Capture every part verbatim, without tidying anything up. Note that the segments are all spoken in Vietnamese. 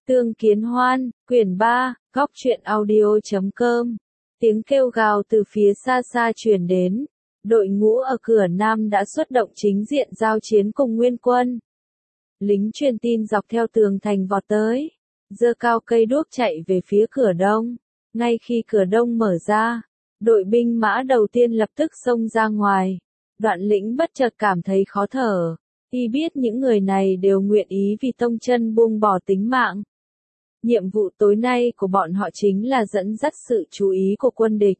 Tương Kiến Hoan, quyển ba, góc truyện audio chấm com. Tiếng kêu gào từ phía xa xa truyền đến. Đội ngũ ở cửa Nam đã xuất động chính diện giao chiến cùng Nguyên quân. Lính truyền tin dọc theo tường thành vọt tới, giơ cao cây đuốc chạy về phía cửa Đông. Ngay khi cửa Đông mở ra, đội binh mã đầu tiên lập tức xông ra ngoài. Đoạn Lĩnh bất chợt cảm thấy khó thở. Y biết những người này đều nguyện ý vì Tông Chân buông bỏ tính mạng. Nhiệm vụ tối nay của bọn họ chính là dẫn dắt sự chú ý của quân địch.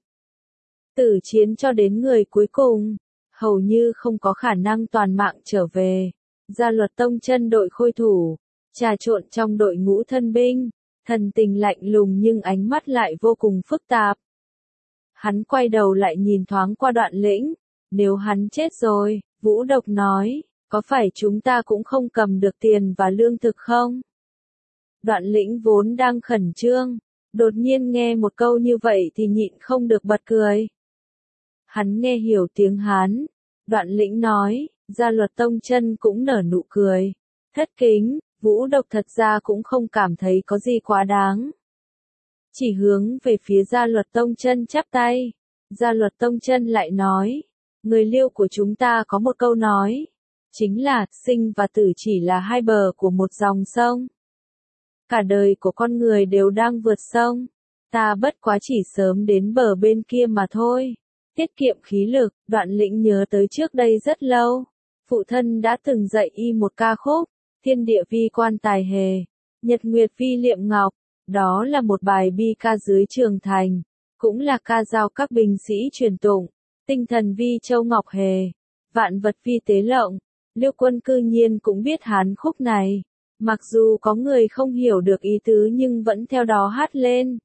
Tử chiến cho đến người cuối cùng, hầu như không có khả năng toàn mạng trở về. Gia luật Tông Chân đội khôi thủ, trà trộn trong đội ngũ thân binh, thần tình lạnh lùng nhưng ánh mắt lại vô cùng phức tạp. Hắn quay đầu lại nhìn thoáng qua Đoạn Lĩnh, nếu hắn chết rồi, Vũ Độc nói, có phải chúng ta cũng không cầm được tiền và lương thực không? Đoạn Lĩnh vốn đang khẩn trương, đột nhiên nghe một câu như vậy thì nhịn không được bật cười. Hắn nghe hiểu tiếng Hán, Đoạn Lĩnh nói, Gia luật Tông Chân cũng nở nụ cười. Thất kính, Vũ Độc thật ra cũng không cảm thấy có gì quá đáng. Chỉ hướng về phía Gia luật Tông Chân chắp tay. Gia luật Tông Chân lại nói, người Liêu của chúng ta có một câu nói, chính là, sinh và tử chỉ là hai bờ của một dòng sông. Cả đời của con người đều đang vượt sông, ta bất quá chỉ sớm đến bờ bên kia mà thôi. Tiết kiệm khí lực, Đoạn Lĩnh nhớ tới trước đây rất lâu. Phụ thân đã từng dạy y một ca khúc, thiên địa vi quan tài hề, nhật nguyệt vi liệm ngọc. Đó là một bài bi ca dưới trường thành, cũng là ca dao các binh sĩ truyền tụng. Tinh thần vi châu ngọc hề, vạn vật vi tế lộng. Liêu Quân cư nhiên cũng biết Hán khúc này. Mặc dù có người không hiểu được ý tứ nhưng vẫn theo đó hát lên.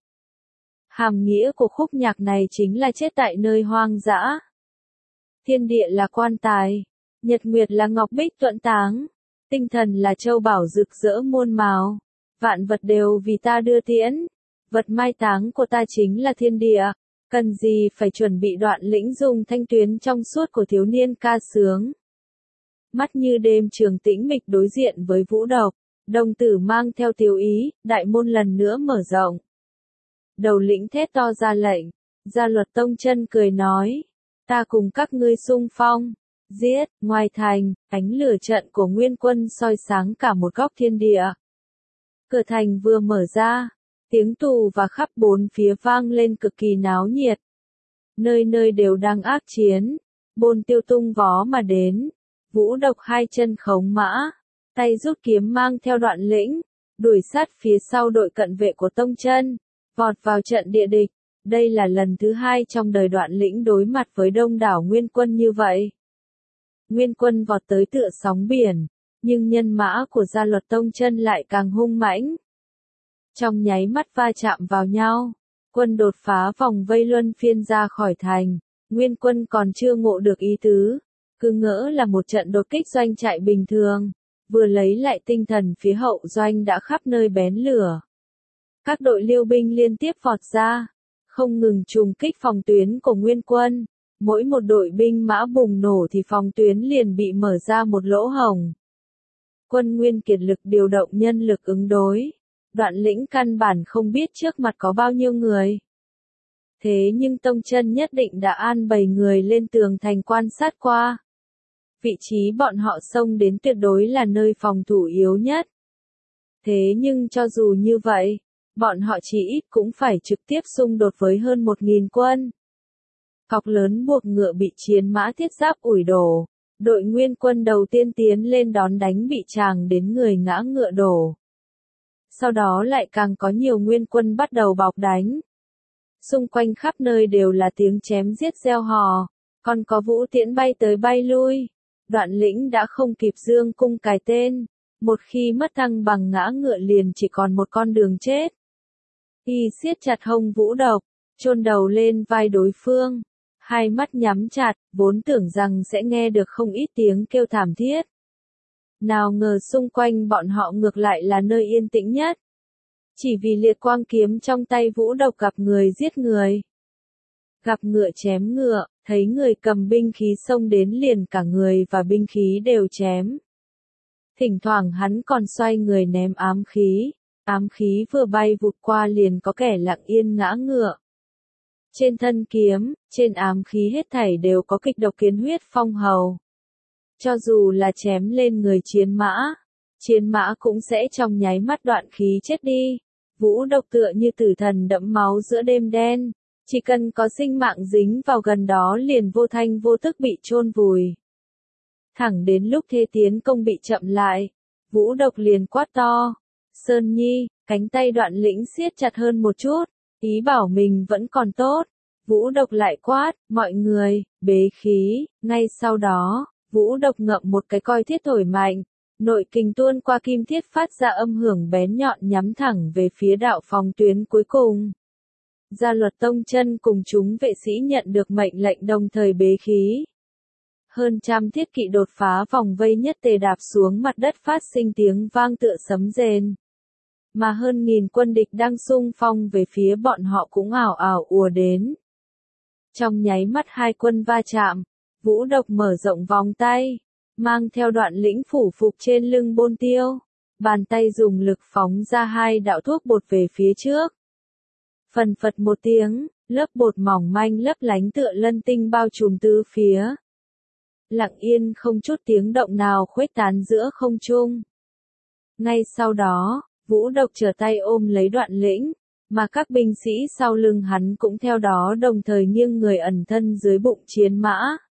Hàm nghĩa của khúc nhạc này chính là chết tại nơi hoang dã. Thiên địa là quan tài, nhật nguyệt là ngọc bích tuẫn táng, tinh thần là châu bảo rực rỡ muôn màu, vạn vật đều vì ta đưa tiễn, vật mai táng của ta chính là thiên địa, cần gì phải chuẩn bị. Đoạn Lĩnh dùng thanh tuyến trong suốt của thiếu niên ca sướng. Mắt như đêm trường tĩnh mịch đối diện với Vũ Độc, đồng tử mang theo tiêu ý, đại môn lần nữa mở rộng. Đầu lĩnh thét to ra lệnh, Gia luật Tông Chân cười nói, ta cùng các ngươi xung phong, giết. Ngoài thành, ánh lửa trận của Nguyên quân soi sáng cả một góc thiên địa. Cửa thành vừa mở ra, tiếng tù và khắp bốn phía vang lên cực kỳ náo nhiệt. Nơi nơi đều đang ác chiến, bôn tiêu tung vó mà đến. Vũ Độc hai chân khống mã, tay rút kiếm mang theo Đoạn Lĩnh, đuổi sát phía sau đội cận vệ của Tông Chân, vọt vào trận địa địch. Đây là lần thứ hai trong đời Đoạn Lĩnh đối mặt với đông đảo Nguyên quân như vậy. Nguyên quân vọt tới tựa sóng biển, nhưng nhân mã của Gia luật Tông Chân lại càng hung mãnh. Trong nháy mắt va chạm vào nhau, quân đột phá vòng vây luân phiên ra khỏi thành. Nguyên quân còn chưa ngộ được ý tứ, cứ ngỡ là một trận đột kích doanh trại bình thường, vừa lấy lại tinh thần phía hậu doanh đã khắp nơi bén lửa. Các đội Liêu binh liên tiếp vọt ra, không ngừng trùng kích phòng tuyến của Nguyên quân. Mỗi một đội binh mã bùng nổ thì phòng tuyến liền bị mở ra một lỗ hổng. Quân Nguyên kiệt lực điều động nhân lực ứng đối. Đoạn Lĩnh căn bản không biết trước mặt có bao nhiêu người. Thế nhưng Tông Chân nhất định đã an bày người lên tường thành quan sát qua. Vị trí bọn họ xông đến tuyệt đối là nơi phòng thủ yếu nhất. Thế nhưng cho dù như vậy, bọn họ chỉ ít cũng phải trực tiếp xung đột với hơn một nghìn quân. Cọc lớn buộc ngựa bị chiến mã thiết giáp ủi đổ. Đội Nguyên quân đầu tiên tiến lên đón đánh bị tràng đến người ngã ngựa đổ. Sau đó lại càng có nhiều Nguyên quân bắt đầu bọc đánh. Xung quanh khắp nơi đều là tiếng chém giết reo hò, còn có vũ tiễn bay tới bay lui. Đoạn Lĩnh đã không kịp dương cung cài tên, một khi mất thăng bằng ngã ngựa liền chỉ còn một con đường chết. Y siết chặt hông Vũ Độc, chôn đầu lên vai đối phương, hai mắt nhắm chặt, vốn tưởng rằng sẽ nghe được không ít tiếng kêu thảm thiết. Nào ngờ xung quanh bọn họ ngược lại là nơi yên tĩnh nhất. Chỉ vì liệt quang kiếm trong tay Vũ Độc gặp người giết người. Gặp ngựa chém ngựa, thấy người cầm binh khí xông đến liền cả người và binh khí đều chém. Thỉnh thoảng hắn còn xoay người ném ám khí, Ám khí vừa bay vụt qua liền có kẻ lặng yên ngã ngựa. Trên thân kiếm, trên ám khí hết thảy đều có kịch độc kiến huyết phong hầu. Cho dù là chém lên người chiến mã, chiến mã cũng sẽ trong nháy mắt đoạn khí chết đi. Vũ độc tựa như tử thần đẫm máu giữa đêm đen, chỉ cần có sinh mạng dính vào gần đó liền vô thanh vô tức bị chôn vùi. Thẳng đến lúc thế tiến công bị chậm lại, Vũ độc liền quát to. Sơn Nhi, cánh tay Đoạn Lĩnh siết chặt hơn một chút, ý bảo mình vẫn còn tốt. Vũ độc lại quát, mọi người, bế khí. Ngay sau đó, Vũ độc ngậm một cái coi thiết thổi mạnh, nội kình tuôn qua kim thiết phát ra âm hưởng bén nhọn nhắm thẳng về phía đạo phòng tuyến cuối cùng. Gia Luật Tông Chân cùng chúng vệ sĩ nhận được mệnh lệnh đồng thời bế khí. Hơn trăm thiết kỵ đột phá vòng vây nhất tề đạp xuống mặt đất phát sinh tiếng vang tựa sấm rền. Mà hơn nghìn quân địch đang xung phong về phía bọn họ cũng ảo ảo ùa đến. Trong nháy mắt hai quân va chạm, Vũ độc mở rộng vòng tay, mang theo Đoạn Lĩnh phủ phục trên lưng Bôn Tiêu, bàn tay dùng lực phóng ra hai đạo thuốc bột về phía trước. Phần phật một tiếng, lớp bột mỏng manh lấp lánh tựa lân tinh bao trùm tứ phía. Lặng yên không chút tiếng động nào khuếch tán giữa không trung. Ngay sau đó, Vũ độc trở tay ôm lấy Đoạn Lĩnh, mà các binh sĩ sau lưng hắn cũng theo đó đồng thời nghiêng người ẩn thân dưới bụng chiến mã.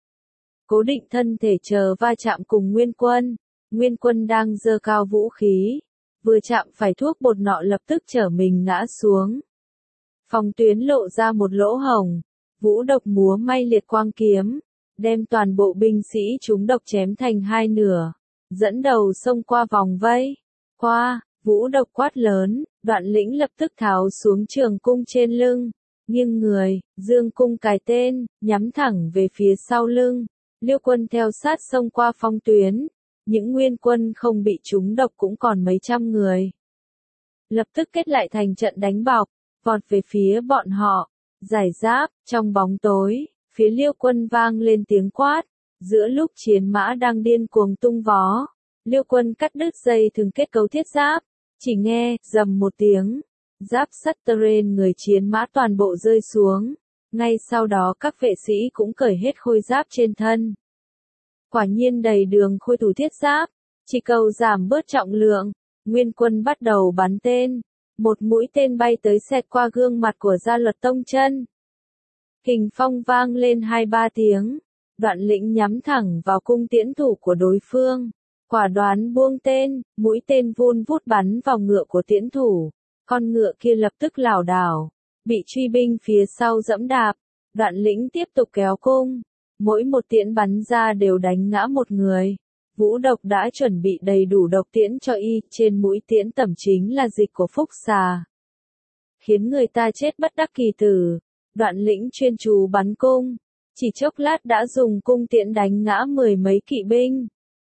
Cố định thân thể chờ va chạm cùng Nguyên Quân. Nguyên Quân đang giơ cao vũ khí, vừa chạm phải thuốc bột nọ lập tức trở mình ngã xuống. Phòng tuyến lộ ra một lỗ hổng, Vũ độc múa may liệt quang kiếm, đem toàn bộ binh sĩ chúng độc chém thành hai nửa, dẫn đầu xông qua vòng vây. Qua, Vũ độc quát lớn, Đoạn Lĩnh lập tức tháo xuống trường cung trên lưng, nghiêng người, dương cung cài tên, nhắm thẳng về phía sau lưng. Liêu quân theo sát xông qua phong tuyến, những nguyên quân không bị trúng độc cũng còn mấy trăm người. Lập tức kết lại thành trận đánh bọc, vọt về phía bọn họ, giải giáp, trong bóng tối, phía Liêu quân vang lên tiếng quát, giữa lúc chiến mã đang điên cuồng tung vó. Liêu quân cắt đứt dây thừng kết cấu thiết giáp, chỉ nghe, rầm một tiếng, giáp sắt tơ trên người chiến mã toàn bộ rơi xuống. Ngay sau đó các vệ sĩ cũng cởi hết khôi giáp trên thân. Quả nhiên đầy đường khôi thủ thiết giáp, chỉ cầu giảm bớt trọng lượng, Nguyên Quân bắt đầu bắn tên. Một mũi tên bay tới xẹt qua gương mặt của Gia Luật Tông Chân. Kình phong vang lên hai ba tiếng, Đoạn Lĩnh nhắm thẳng vào cung tiễn thủ của đối phương. Quả đoán buông tên, mũi tên vun vút bắn vào ngựa của tiễn thủ. Con ngựa kia lập tức lảo đảo, bị truy binh phía sau dẫm đạp. Đoạn Lĩnh tiếp tục kéo cung, mỗi một tiễn bắn ra đều đánh ngã một người. Vũ độc đã chuẩn bị đầy đủ độc tiễn cho y, trên mũi tiễn tẩm chính là dịch của phúc xà. Khiến người ta chết bất đắc kỳ tử. Đoạn Lĩnh chuyên chú bắn cung, chỉ chốc lát đã dùng cung tiễn đánh ngã mười mấy kỵ binh.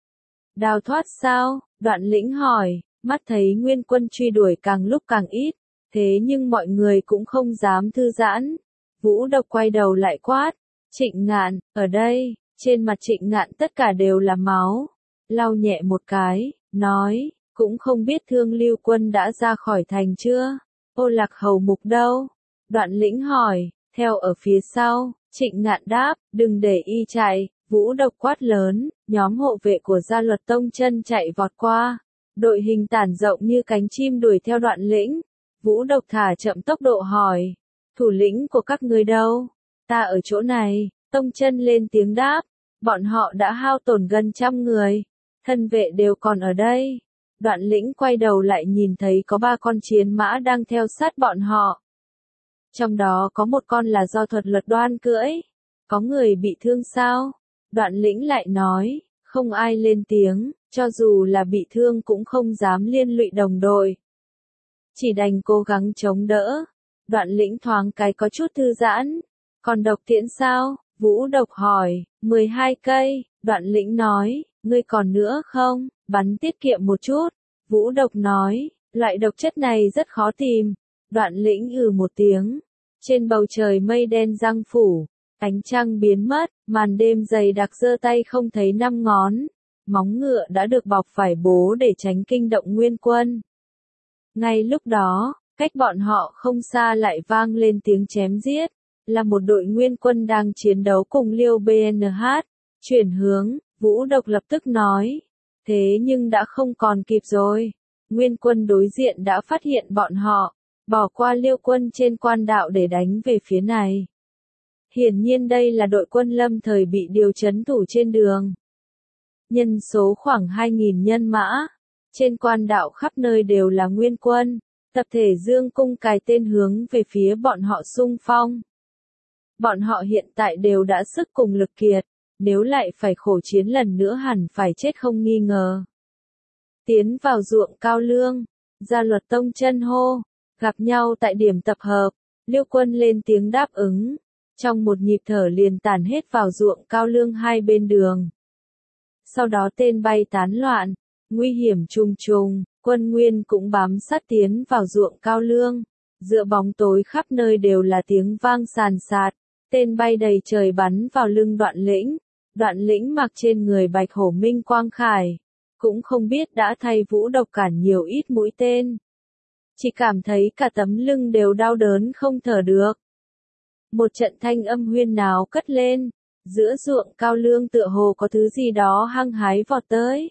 Đào thoát sao? Đoạn Lĩnh hỏi, mắt thấy Nguyên Quân truy đuổi càng lúc càng ít, thế nhưng mọi người cũng không dám thư giãn. Vũ độc quay đầu lại quát, Trịnh Ngạn, ở đây. Trên mặt Trịnh Ngạn tất cả đều là máu. Lau nhẹ một cái, nói, cũng không biết Thương Lưu Quân đã ra khỏi thành chưa? Ô Lạc Hầu Mục đâu? Đoạn Lĩnh hỏi, theo ở phía sau. Trịnh Ngạn đáp, đừng để y chạy. Vũ độc quát lớn, nhóm hộ vệ của Gia Luật Tông Chân chạy vọt qua. Đội hình tản rộng như cánh chim đuổi theo Đoạn Lĩnh. Vũ độc thả chậm tốc độ hỏi, thủ lĩnh của các ngươi đâu? Ta ở chỗ này. Tông Chân lên tiếng đáp, bọn họ đã hao tổn gần trăm người. Thân vệ đều còn ở đây. Đoạn Lĩnh quay đầu lại nhìn thấy có ba con chiến mã đang theo sát bọn họ. Trong đó có một con là do Thuật Luật Đoan cưỡi. Có người bị thương sao? Đoạn Lĩnh lại nói, không ai lên tiếng, cho dù là bị thương cũng không dám liên lụy đồng đội. Chỉ đành cố gắng chống đỡ. Đoạn Lĩnh thoáng cái có chút thư giãn. Còn độc tiễn sao? Vũ độc hỏi, mười hai cây. Đoạn Lĩnh nói, ngươi còn nữa không? Bắn tiết kiệm một chút. Vũ độc nói, loại độc chất này rất khó tìm. Đoạn Lĩnh ừ một tiếng. Trên bầu trời mây đen giăng phủ, ánh trăng biến mất, màn đêm dày đặc giơ tay không thấy năm ngón. Móng ngựa đã được bọc vải bố để tránh kinh động Nguyên Quân. Ngay lúc đó, cách bọn họ không xa lại vang lên tiếng chém giết, là một đội nguyên quân đang chiến đấu cùng Liêu bê en hát, chuyển hướng, Vũ Độc lập tức nói. Thế nhưng đã không còn kịp rồi, nguyên quân đối diện đã phát hiện bọn họ, bỏ qua Liêu quân trên quan đạo để đánh về phía này. Hiển nhiên đây là đội quân lâm thời bị điều trấn thủ trên đường. Nhân số khoảng hai nghìn nhân mã, trên quan đạo khắp nơi đều là nguyên quân, tập thể dương cung cài tên hướng về phía bọn họ xung phong. Bọn họ hiện tại đều đã sức cùng lực kiệt, nếu lại phải khổ chiến lần nữa hẳn phải chết không nghi ngờ. Tiến vào ruộng cao lương, Gia Luật Tông chân hô, gặp nhau tại điểm tập hợp, Liêu quân lên tiếng đáp ứng, trong một nhịp thở liền tản hết vào ruộng cao lương hai bên đường. Sau đó tên bay tán loạn, nguy hiểm trùng trùng, quân nguyên cũng bám sát tiến vào ruộng cao lương, giữa bóng tối khắp nơi đều là tiếng vang sàn sạt, tên bay đầy trời bắn vào lưng Đoạn Lĩnh. Đoạn Lĩnh mặc trên người bạch hổ minh quang khải, cũng không biết đã thay Vũ Độc cản nhiều ít mũi tên. Chỉ cảm thấy cả tấm lưng đều đau đớn không thở được. Một trận thanh âm huyên náo cất lên, giữa ruộng cao lương tựa hồ có thứ gì đó hăng hái vọt tới.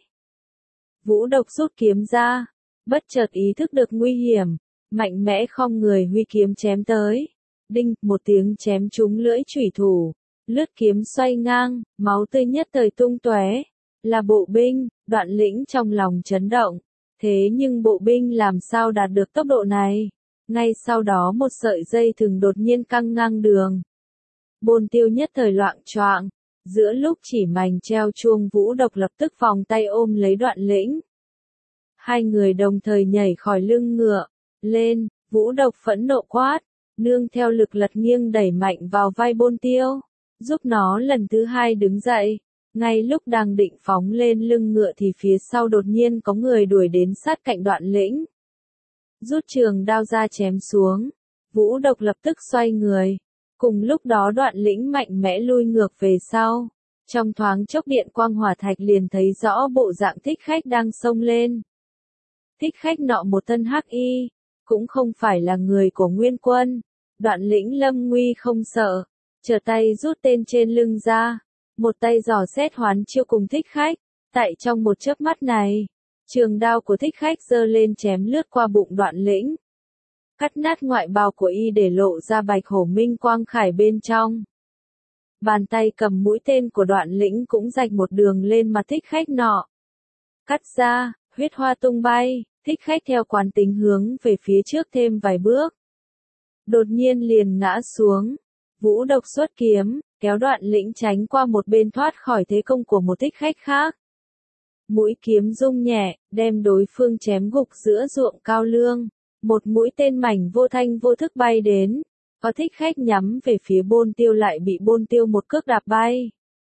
Vũ Độc rút kiếm ra, bất chợt ý thức được nguy hiểm, mạnh mẽ khom người huy kiếm chém tới. Đinh, một tiếng chém trúng lưỡi chủy thủ, lướt kiếm xoay ngang, máu tươi nhất thời tung tóe. Là bộ binh, Đoạn Lĩnh trong lòng chấn động. Thế nhưng bộ binh làm sao đạt được tốc độ này? Ngay sau đó một sợi dây thừng đột nhiên căng ngang đường. Bôn Tiêu nhất thời loạng choạng, giữa lúc chỉ mảnh treo chuông, Vũ Độc lập tức vòng tay ôm lấy Đoạn Lĩnh. Hai người đồng thời nhảy khỏi lưng ngựa, lên, Vũ Độc phẫn nộ quát, nương theo lực lật nghiêng đẩy mạnh vào vai Bôn Tiêu, giúp nó lần thứ hai đứng dậy. Ngay lúc đang định phóng lên lưng ngựa thì phía sau đột nhiên có người đuổi đến sát cạnh Đoạn Lĩnh. Rút trường đao ra chém xuống, Vũ Độc lập tức xoay người. Cùng lúc đó Đoạn Lĩnh mạnh mẽ lui ngược về sau. Trong thoáng chốc điện quang hỏa thạch liền thấy rõ bộ dạng Thích Khách đang xông lên. Thích Khách nọ một thân hắc y, cũng không phải là người của Nguyên Quân. Đoạn Lĩnh lâm nguy không sợ, trở tay rút tên trên lưng ra. Một tay dò xét hoán chiêu cùng Thích Khách, tại trong một chớp mắt này, trường đao của Thích Khách giơ lên chém lướt qua bụng Đoạn Lĩnh, cắt nát ngoại bào của y để lộ ra bạch hổ minh quang khải bên trong. Bàn tay cầm mũi tên của Đoạn Lĩnh cũng rạch một đường lên mặt Thích Khách nọ. Cắt ra, huyết hoa tung bay, Thích Khách theo quán tính hướng về phía trước thêm vài bước. Đột nhiên liền ngã xuống, Vũ Độc xuất kiếm, kéo Đoạn Lĩnh tránh qua một bên thoát khỏi thế công của một Thích Khách khác. Mũi kiếm rung nhẹ, đem đối phương chém gục giữa ruộng cao lương. Một mũi tên mảnh vô thanh vô thức bay đến, có Thích Khách nhắm về phía Bôn Tiêu lại bị Bôn Tiêu một cước đạp bay.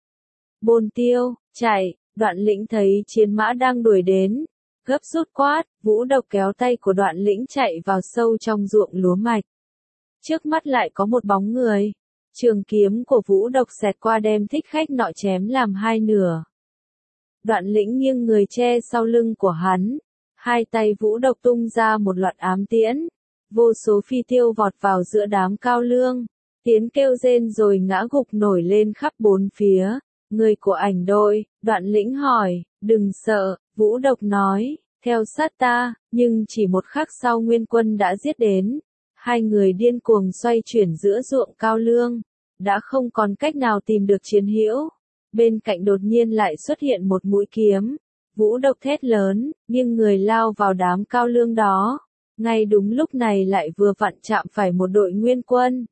Bôn Tiêu, chạy, Đoạn Lĩnh thấy chiến mã đang đuổi đến, gấp rút quát, Vũ Độc kéo tay của Đoạn Lĩnh chạy vào sâu trong ruộng lúa mạch. Trước mắt lại có một bóng người. Trường kiếm của Vũ Độc xẹt qua đem Thích Khách nọ chém làm hai nửa. Đoạn Lĩnh nghiêng người che sau lưng của hắn. Hai tay Vũ Độc tung ra một loạt ám tiễn. Vô số phi tiêu vọt vào giữa đám cao lương. Tiếng kêu rên rồi ngã gục nổi lên khắp bốn phía. Người của ảnh đội, Đoạn Lĩnh hỏi, đừng sợ, Vũ Độc nói, theo sát ta, nhưng chỉ một khắc sau Nguyên Quân đã giết đến. Hai người điên cuồng xoay chuyển giữa ruộng cao lương, đã không còn cách nào tìm được chiến hữu. Bên cạnh đột nhiên lại xuất hiện một mũi kiếm. Vũ Độc thét lớn, nhưng người lao vào đám cao lương đó. Ngay đúng lúc này lại vừa vặn chạm phải một đội Nguyên Quân.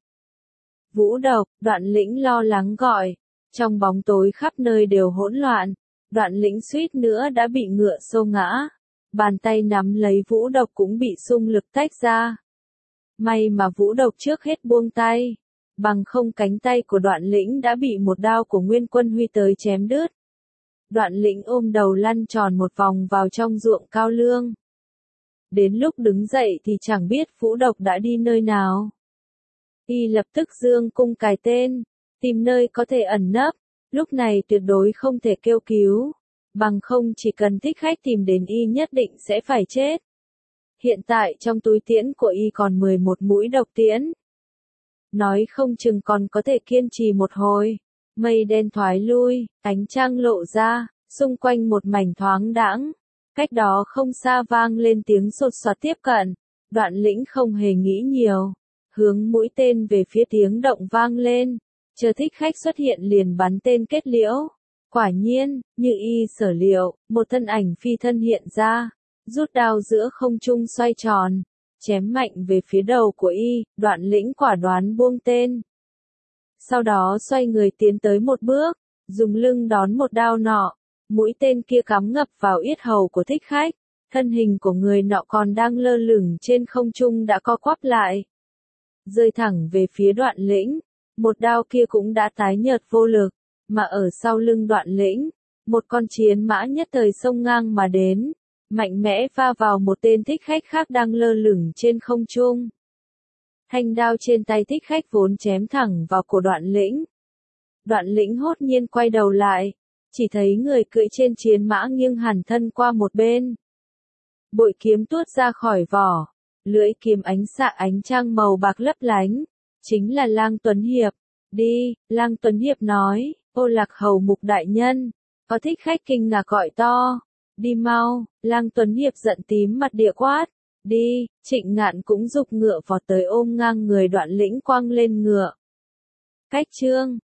Vũ Độc, Đoạn Lĩnh lo lắng gọi. Trong bóng tối khắp nơi đều hỗn loạn. Đoạn Lĩnh suýt nữa đã bị ngựa xô ngã. Bàn tay nắm lấy Vũ Độc cũng bị xung lực tách ra. May mà Vũ Độc trước hết buông tay, bằng không cánh tay của Đoạn Lĩnh đã bị một đao của Nguyên Quân huy tới chém đứt. Đoạn Lĩnh ôm đầu lăn tròn một vòng vào trong ruộng cao lương. Đến lúc đứng dậy thì chẳng biết Vũ Độc đã đi nơi nào. Y lập tức giương cung cài tên, tìm nơi có thể ẩn nấp, lúc này tuyệt đối không thể kêu cứu, bằng không chỉ cần Thích Khách tìm đến y nhất định sẽ phải chết. Hiện tại trong túi tiễn của y còn mười một mũi độc tiễn. Nói không chừng còn có thể kiên trì một hồi. Mây đen thoái lui, ánh trăng lộ ra, xung quanh một mảnh thoáng đãng. Cách đó không xa vang lên tiếng sột soạt tiếp cận. Đoạn Lĩnh không hề nghĩ nhiều, hướng mũi tên về phía tiếng động vang lên, chờ thích khách xuất hiện liền bắn tên kết liễu. Quả nhiên, như y sở liệu, một thân ảnh phi thân hiện ra, rút đao giữa không trung xoay tròn, chém mạnh về phía đầu của y. Đoạn Lĩnh quả đoán buông tên. Sau đó xoay người tiến tới một bước, dùng lưng đón một đao nọ, mũi tên kia cắm ngập vào yết hầu của thích khách. Thân hình của người nọ còn đang lơ lửng trên không trung đã co quắp lại, rơi thẳng về phía Đoạn Lĩnh. Một đao kia cũng đã tái nhợt vô lực, mà ở sau lưng Đoạn Lĩnh, một con chiến mã nhất thời xông ngang mà đến, mạnh mẽ va vào một tên thích khách khác đang lơ lửng trên không trung. Thanh đao trên tay thích khách vốn chém thẳng vào cổ Đoạn Lĩnh. Đoạn Lĩnh hốt nhiên quay đầu lại, chỉ thấy người cưỡi trên chiến mã nghiêng hẳn thân qua một bên. Bội kiếm tuốt ra khỏi vỏ, lưỡi kiếm ánh xạ ánh trăng màu bạc lấp lánh, chính là Lang Tuấn Hiệp. Đi, Lang Tuấn Hiệp nói, ô Lạc Hầu mục đại nhân, có thích khách kinh ngạc gọi to. Đi mau, Lang Tuấn Hiệp giận tím mặt địa quát. Đi, Trịnh Ngạn cũng giục ngựa vọt tới ôm ngang người Đoạn Lĩnh quăng lên ngựa. Cách chương